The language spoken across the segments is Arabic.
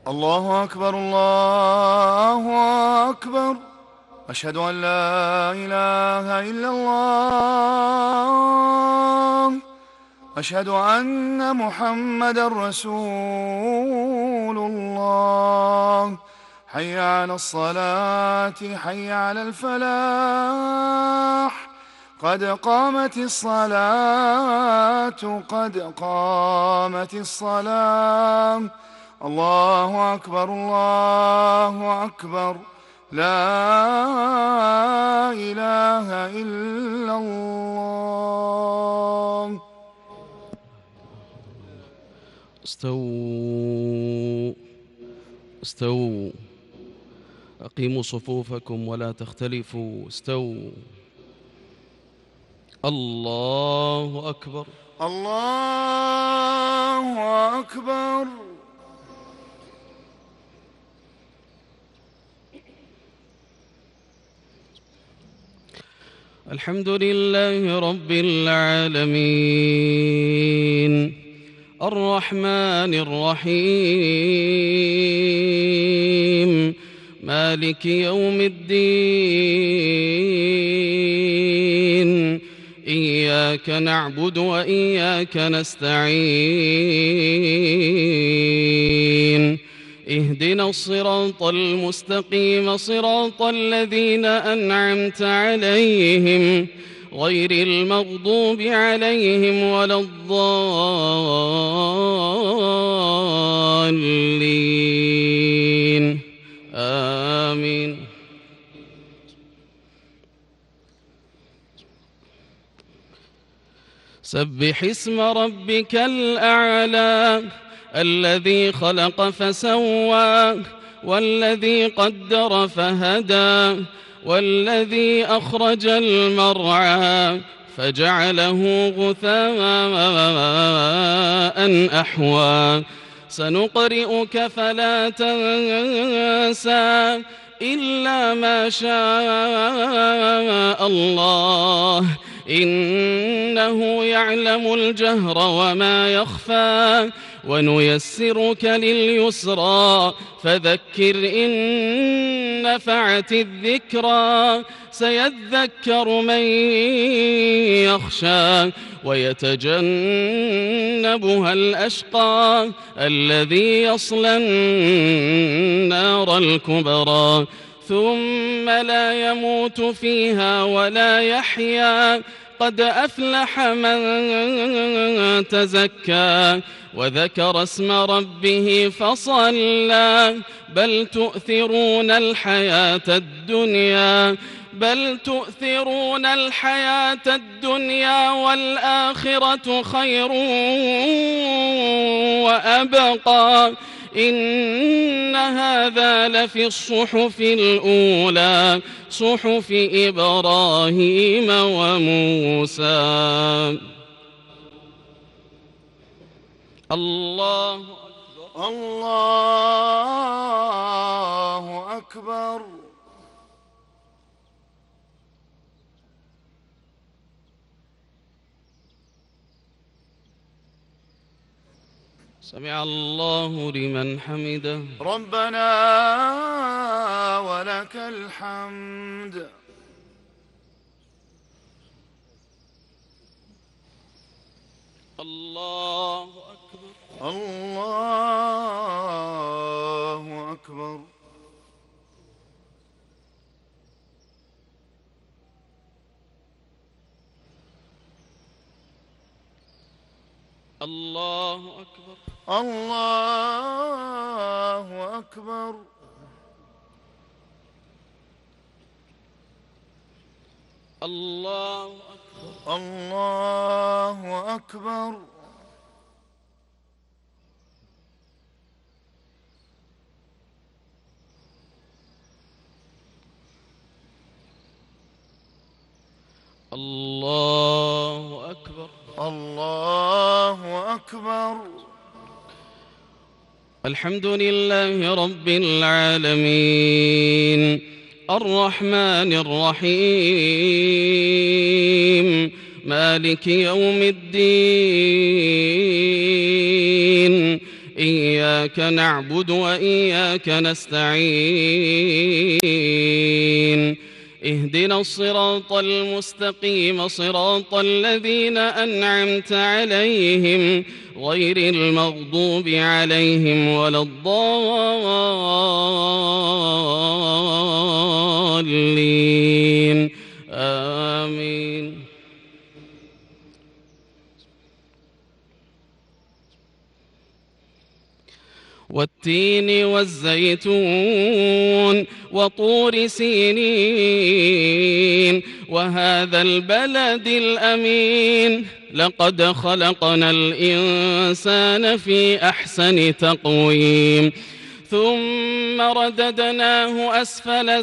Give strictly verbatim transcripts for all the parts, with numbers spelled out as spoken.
الله أكبر الله أكبر. أشهد أن لا إله إلا الله. أشهد أن محمدًا رسول الله. حي على الصلاة حي على الفلاح. قد قامت الصلاة قد قامت الصلاة. الله أكبر الله أكبر. لا إله إلا الله. استووا استووا أقيموا صفوفكم ولا تختلفوا. استووا. الله أكبر الله أكبر. الحمد لله رب العالمين الرحمن الرحيم مالك يوم الدين. إياك نعبد وإياك نستعين. اهدنا الصراط المستقيم صراط الذين أنعمت عليهم غير المغضوب عليهم ولا الضالين. آمين. سبح اسم ربك الأعلى الذي خلق فسوى والذي قدر فهدى والذي أخرج المرعى فجعله غثاء أحوى. سنقرئك فلا تنسى إلا ما شاء الله إنه يعلم الجهر وما يخفى. ونيسرك لليسرى فذكر إن نفعت الذكرى. سيذكر من يخشى ويتجنبها الأشقى الذي يصلى النار الكبرى ثم لا يموت فيها ولا يحيا. قد أفلح من تزكى وذكر اسم ربه فصلى. بل تؤثرون الحياة الدنيا بل تؤثرون الحياة الدنيا والآخرة خير وأبقى. إن هذا لفي الصحف الأولى صحف إبراهيم وموسى. الله أكبر الله أكبر. سمع الله لمن حمده. ربنا ولك الحمد. الله أكبر الله أكبر. الله أكبر الله أكبر. الله أكبر الله أكبر. الله أكبر الله أكبر. الحمد لله رب العالمين الرحمن الرحيم مالك يوم الدين. إياك إياك نعبد وإياك نستعين اهدنا الصراط المستقيم صراط الذين أنعمت عليهم غير المغضوب عليهم ولا الضالين آمين. والتين والزيتون وطور سينين وهذا البلد الأمين لقد خلقنا الإنسان في أحسن تقويم ثم رددناه أسفل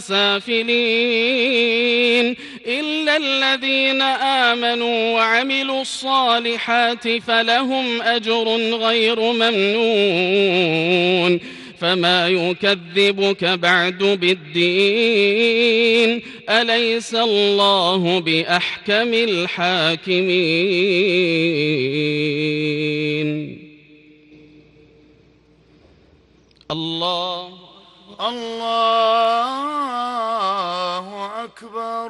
سافلين إلا الذين آمنوا وعملوا الصالحات فلهم أجر غير ممنون فما يكذبك بعد بالدين أليس الله بأحكم الحاكمين. الله الله أكبر.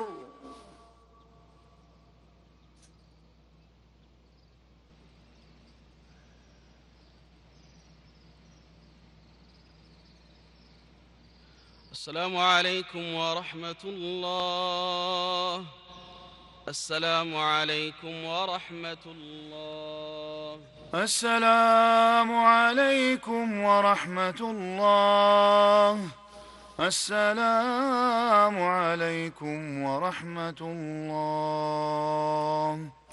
السلام عليكم ورحمة الله. السلام عليكم ورحمة الله. السلام عليكم ورحمة الله. السلام عليكم ورحمة الله.